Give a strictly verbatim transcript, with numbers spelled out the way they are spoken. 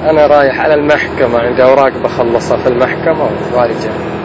أنا رايح على المحكمة، عندي أوراق بخلصها في المحكمة وارجع.